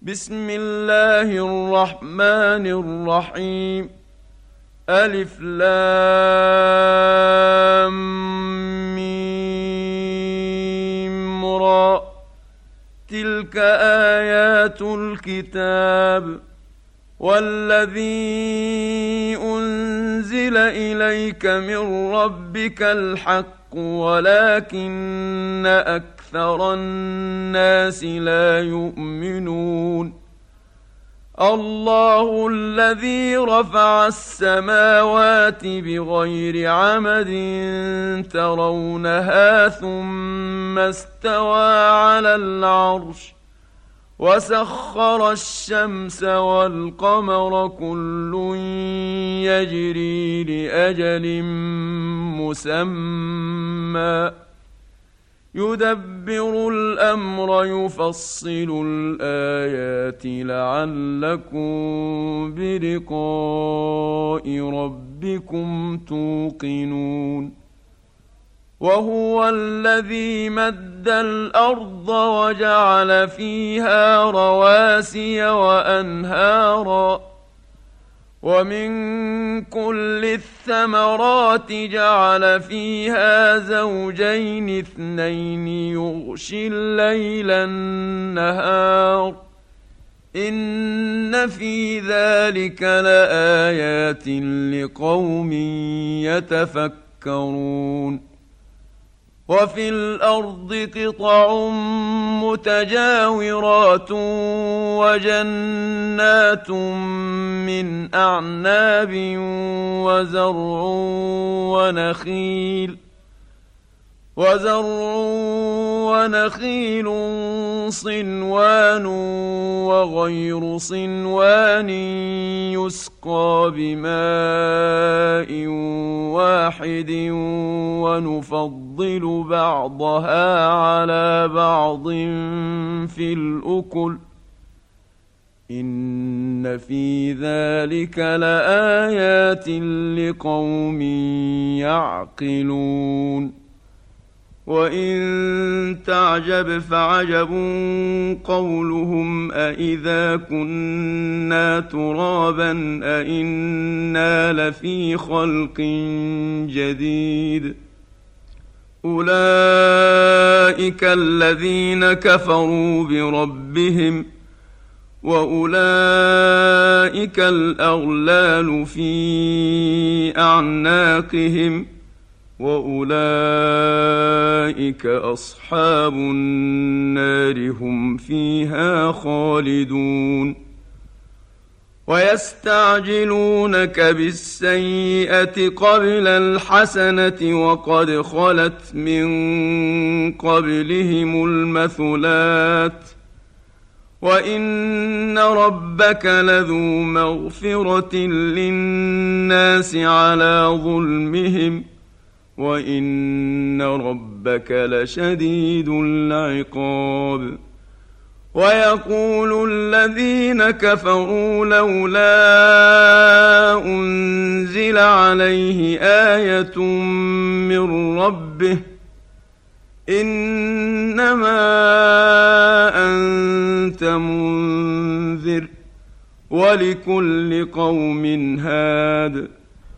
بسم الله الرحمن الرحيم. ألف لام ميم را. تلك آيات الكتاب والذي أنزل إليك من ربك الحق ولكن أكثر الناس لا يؤمنون. الله الذي رفع السماوات بغير عمد ترونها ثم استوى على العرش وسخر الشمس والقمر كل يجري لأجل مسمى يدبر الأمر يفصل الآيات لعلكم بلقاء ربكم توقنون. وهو الذي مد الأرض وجعل فيها رواسي وأنهارا ومن كل الثمرات جعل فيها زوجين اثنين يغشي الليل النهار إن في ذلك لآيات لقوم يتفكرون. وفي الأرض قطع متجاورات وجنات من أعناب وزرع ونخيل صنوان وغير صنوان يسقى بماء واحد ونفضل بعضها على بعض في الأكل إن في ذلك لآيات لقوم يعقلون. وإن تعجب فعجب قولهم أإذا كنا ترابا أإنا لفي خلق جديد. أولئك الذين كفروا بربهم وأولئك الأغلال في أعناقهم وأولئك أصحاب النار هم فيها خالدون. ويستعجلونك بالسيئة قبل الحسنة وقد خلت من قبلهم المثلات وإن ربك لذو مغفرة للناس على ظلمهم وإن ربك لشديد العقاب. ويقول الذين كفروا لولا أنزل عليه آية من ربه إنما أنت منذر ولكل قوم هاد.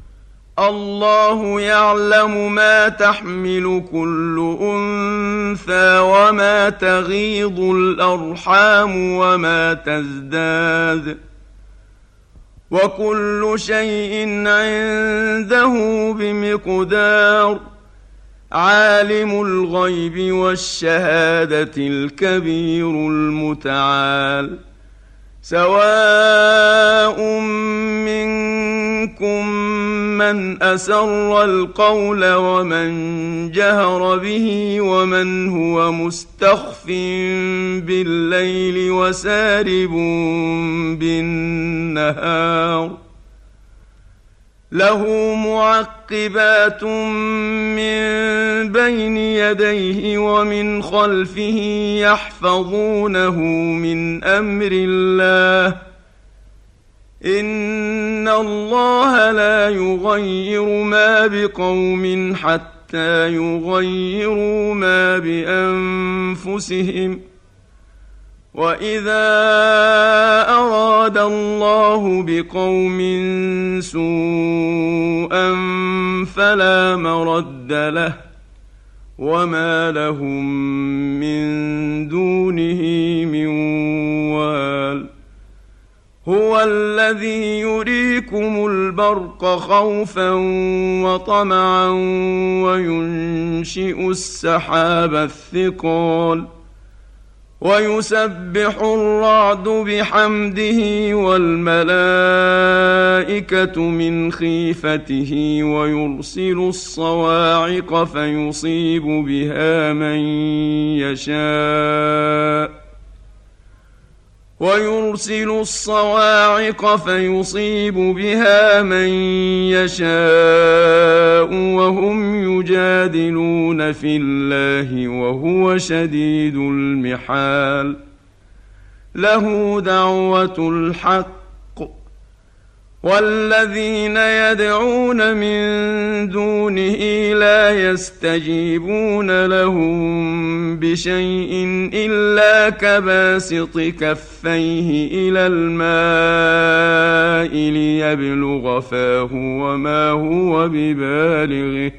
الله يعلم ما تحمل كل أنثى وما تغيض الأرحام وما تزداد وكل شيء عنده بمقدار. عالم الغيب والشهادة الكبير المتعال. سواء منكم من أسر القول ومن جهر به ومن هو مستخف بالليل وسارب بالنهار. له معقبات من بين يديه ومن خلفه يحفظونه من أمر الله إن الله لا يغير ما بقوم حتى يغيروا ما بأنفسهم وإذا أراد الله بقوم سوءا فلا مرد له وما لهم من دونه من وال هو الذي يريكم البرق خوفا وطمعا وينشئ السحاب الثقال ويسبح الرعد بحمده والملائكة من خيفته ويرسل الصواعق فيصيب بها من يشاء وهم يجادلون في الله وهو شديد المحال له دعوة الحق والذين يدعون من دونه لا يستجيبون لهم بشيء إلا كباسط كفيه إلى الماء ليبلغ فاه وما هو ببالغه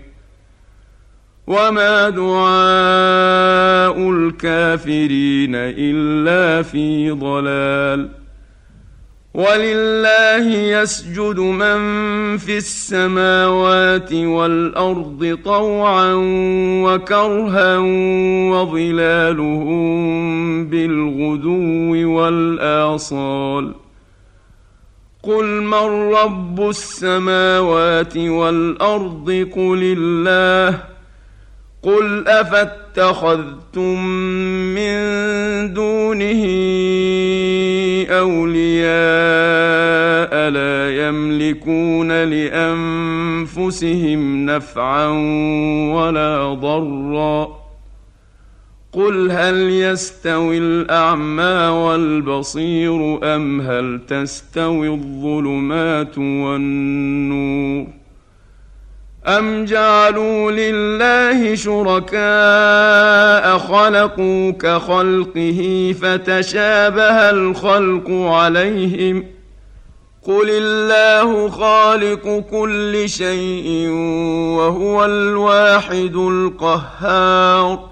وما دعاء الكافرين إلا في ضلال ولله يسجد من في السماوات والأرض طوعا وكرها وظلالهم بالغدو والآصال قل من رب السماوات والأرض قل الله قل أفاتخذتم من دونه أولياء لا يملكون لأنفسهم نفعا ولا ضرا قل هل يستوي الأعمى والبصير أم هل تستوي الظلمات والنور أم جعلوا لله شركاء خلقوا كخلقه فتشابه الخلق عليهم قل الله خالق كل شيء وهو الواحد القهار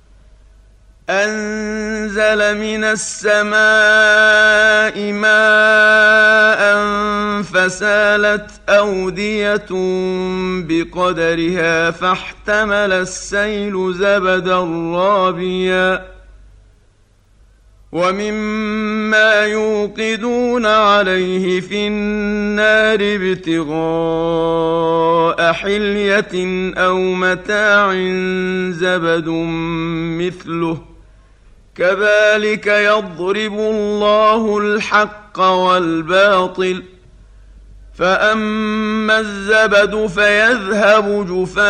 أنزل من السماء ماء فسالت أودية بقدرها فاحتمل السيل زبدا رابيا ومما يوقدون عليه في النار ابتغاء حلية أو متاع زبد مثله كذلك يضرب الله الحق والباطل فأما الزبد فيذهب جفاء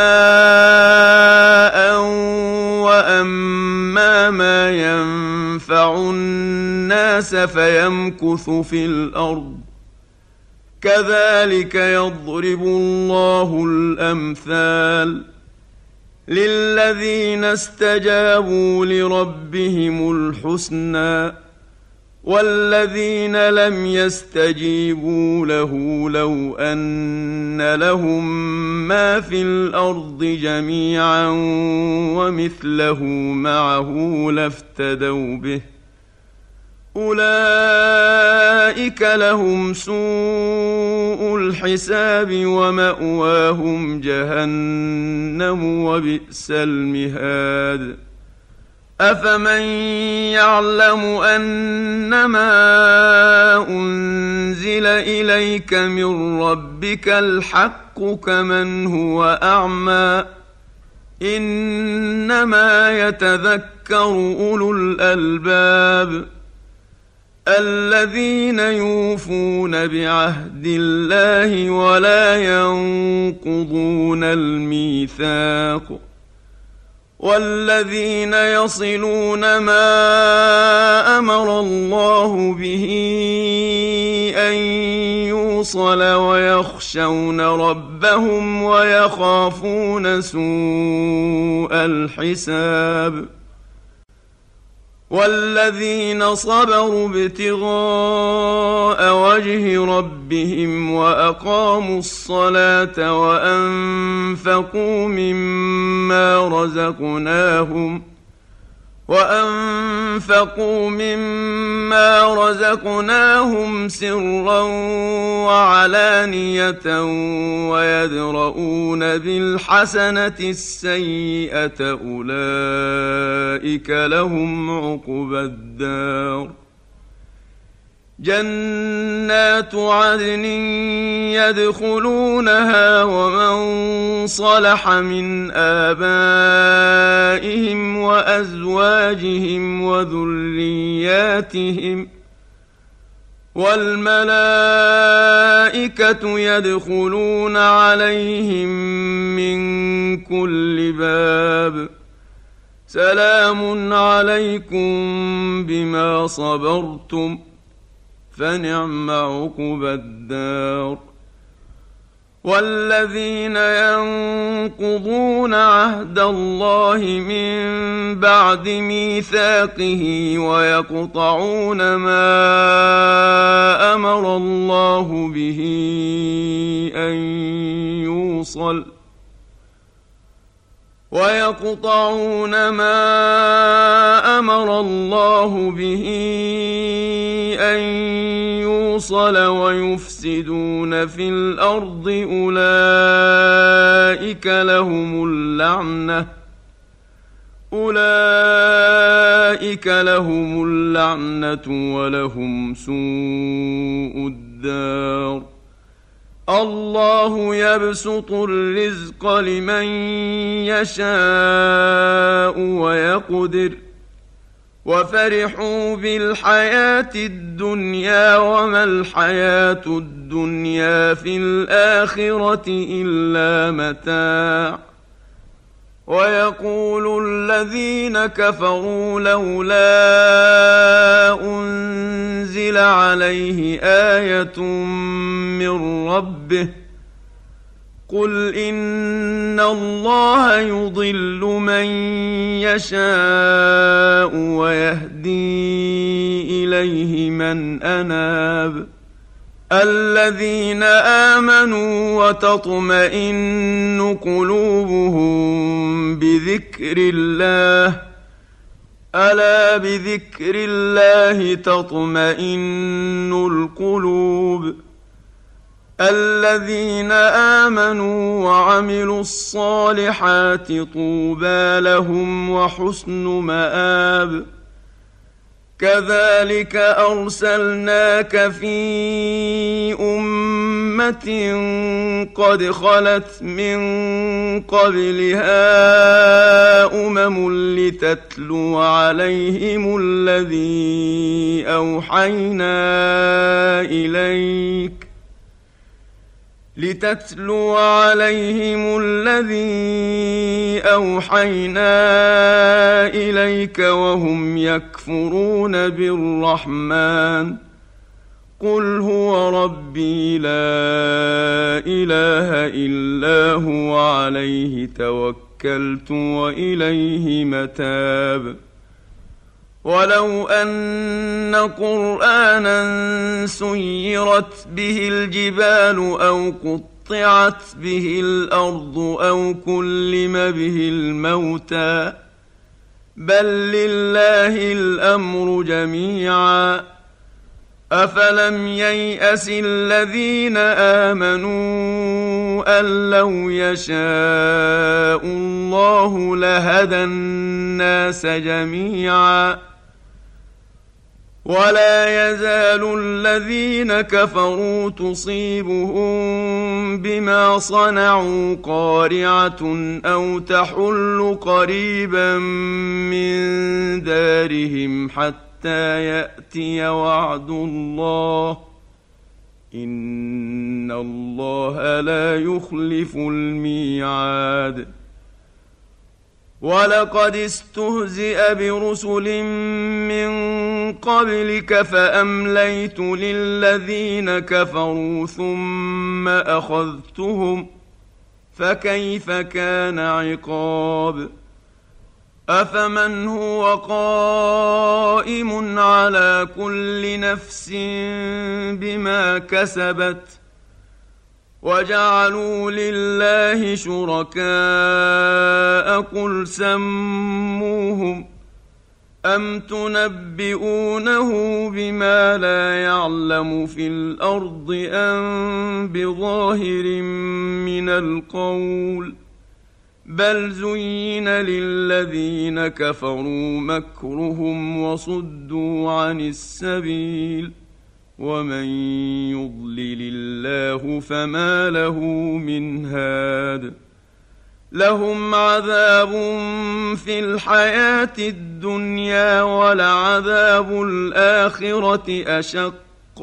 وأما ما ينفع الناس فيمكث في الأرض كذلك يضرب الله الأمثال للذين استجابوا لربهم الحسنى والذين لم يستجيبوا له لو أن لهم ما في الأرض جميعا ومثله معه لافتدوا به أولئك لهم سوء الحساب ومأواهم جهنم وبئس المهاد أفمن يعلم أنما أنزل إليك من ربك الحق كمن هو أعمى إنما يتذكر أولو الألباب الذين يوفون بعهد الله ولا ينقضون الميثاق والذين يصلون ما أمر الله به أن يوصل ويخشون ربهم ويخافون سوء الحساب والذين صبروا ابتغاء وجه ربهم وأقاموا الصلاة وأنفقوا مما رزقناهم سرا وعلانية ويدرؤون بالحسنة السيئة أولئك لهم عقبى الدار. جنات عدن يدخلونها ومن صلح من آبائهم وأزواجهم وذرياتهم والملائكة يدخلون عليهم من كل باب سلام عليكم بما صبرتم فنعم عقبى الدار. والذين ينقضون عهد الله من بعد ميثاقه ويقطعون ما أمر الله به أن يوصل ويفسدون في الأرض أولئك لهم اللعنة ولهم سوء الدار. الله يبسط الرزق لمن يشاء ويقدر وفرحوا بالحياة الدنيا وما الحياة الدنيا في الآخرة إلا متاع. ويقول الذين كفروا لولا أنزل عليه آية من ربه قل إن الله يضل من يشاء ويهدي إليه من أناب. الذين آمنوا وتطمئن قلوبهم بذكر الله ألا بذكر الله تطمئن القلوب. الذين آمنوا وعملوا الصالحات طوبى لهم وحسن مآب. كذلك أرسلناك في أمة قد خلت من قبلها لتتلو عليهم الذي أوحينا إليك وهم يكفرون بالرحمن قل هو ربي لا إله إلا هو عليه توكلت وإليه متاب. ولو أن قرآنا سيرت به الجبال أو قطعت به الأرض أو كلم به الموتى بل لله الأمر جميعا أفلم ييأس الذين آمنوا أن لو يشاء الله لهدى الناس جميعا ولا يزال الذين كفروا تصيبهم بما صنعوا قارعة أو تحل قريبا من دارهم حتى يأتي وعد الله إن الله لا يخلف الميعاد. ولقد استهزئ برسل من قبلك فأمليت للذين كفروا ثم أخذتهم فكيف كان عقاب. أفمن هو قائم على كل نفس بما كسبت وجعلوا لله شركاء قل سموهم أم تنبئونه بما لا يعلم في الأرض أم بظاهر من القول بل زين للذين كفروا مكرهم وصدوا عن السبيل ومن يضلل الله فما له من هاد لهم عذاب في الحياة الدنيا ولعذاب الآخرة أشق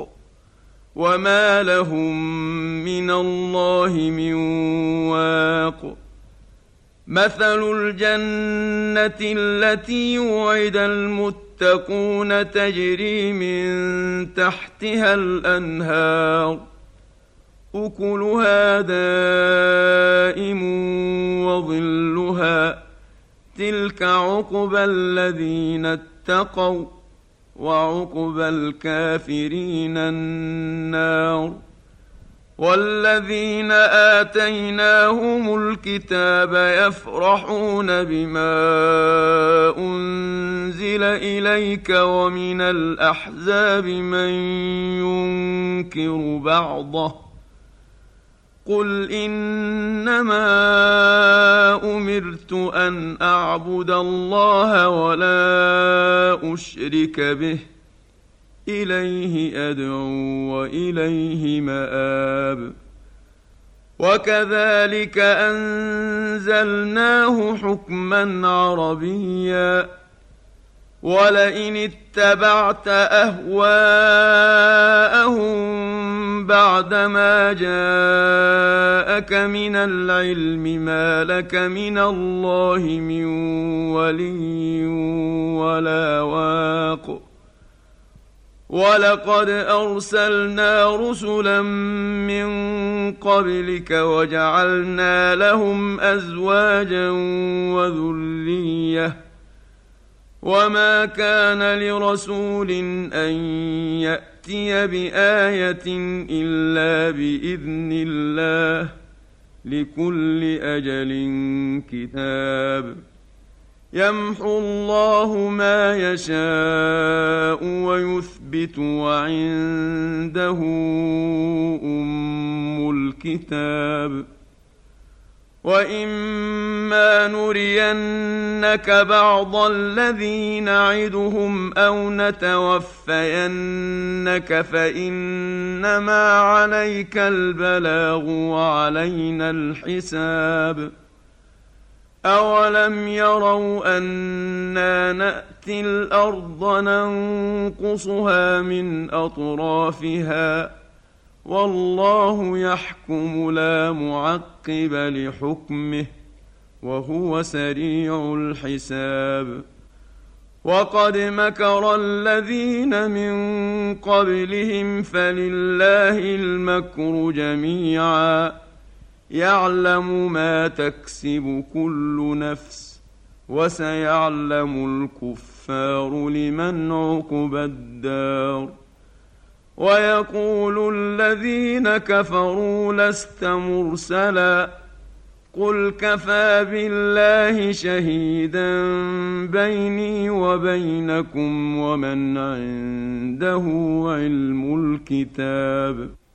وما لهم من الله من واق مثل الجنة التي وعد المتقون تجري من تحتها الأنهار أكلها دائم وظلها تلك عقبى الذين اتقوا وعقبى الكافرين النار والذين آتيناهم الكتاب يفرحون بما أنزل إليك ومن الأحزاب من ينكر بعضه قل إنما أمرت أن أعبد الله ولا أشرك به إليه أدعو وإليه مآب وكذلك أنزلناه حكما عربيا ولئن اتبعت أهواءهم بعدما جاءك من العلم ما لك من الله من ولي ولا واق ولقد أرسلنا رسلا من قبلك وجعلنا لهم أزواجا وذرية وما كان لرسول أن يأتي بآية إلا بإذن الله لكل أجل كتاب يمحو الله ما يشاء ويثبت وعنده أم الكتاب وإما نرينك بعض الذي نعدهم أو نتوفينك فإنما عليك البلاغ وعلينا الحساب أولم يروا أنا نأتي الأرض ننقصها من أطرافها والله يحكم لا معقب لحكمه وهو سريع الحساب وقد مكر الذين من قبلهم فلله المكر جميعا يعلم ما تكسب كل نفس وسيعلم الكفار لمن عقبى الدار ويقول الذين كفروا لست مرسلا قل كفى بالله شهيدا بيني وبينكم ومن عنده علم الكتاب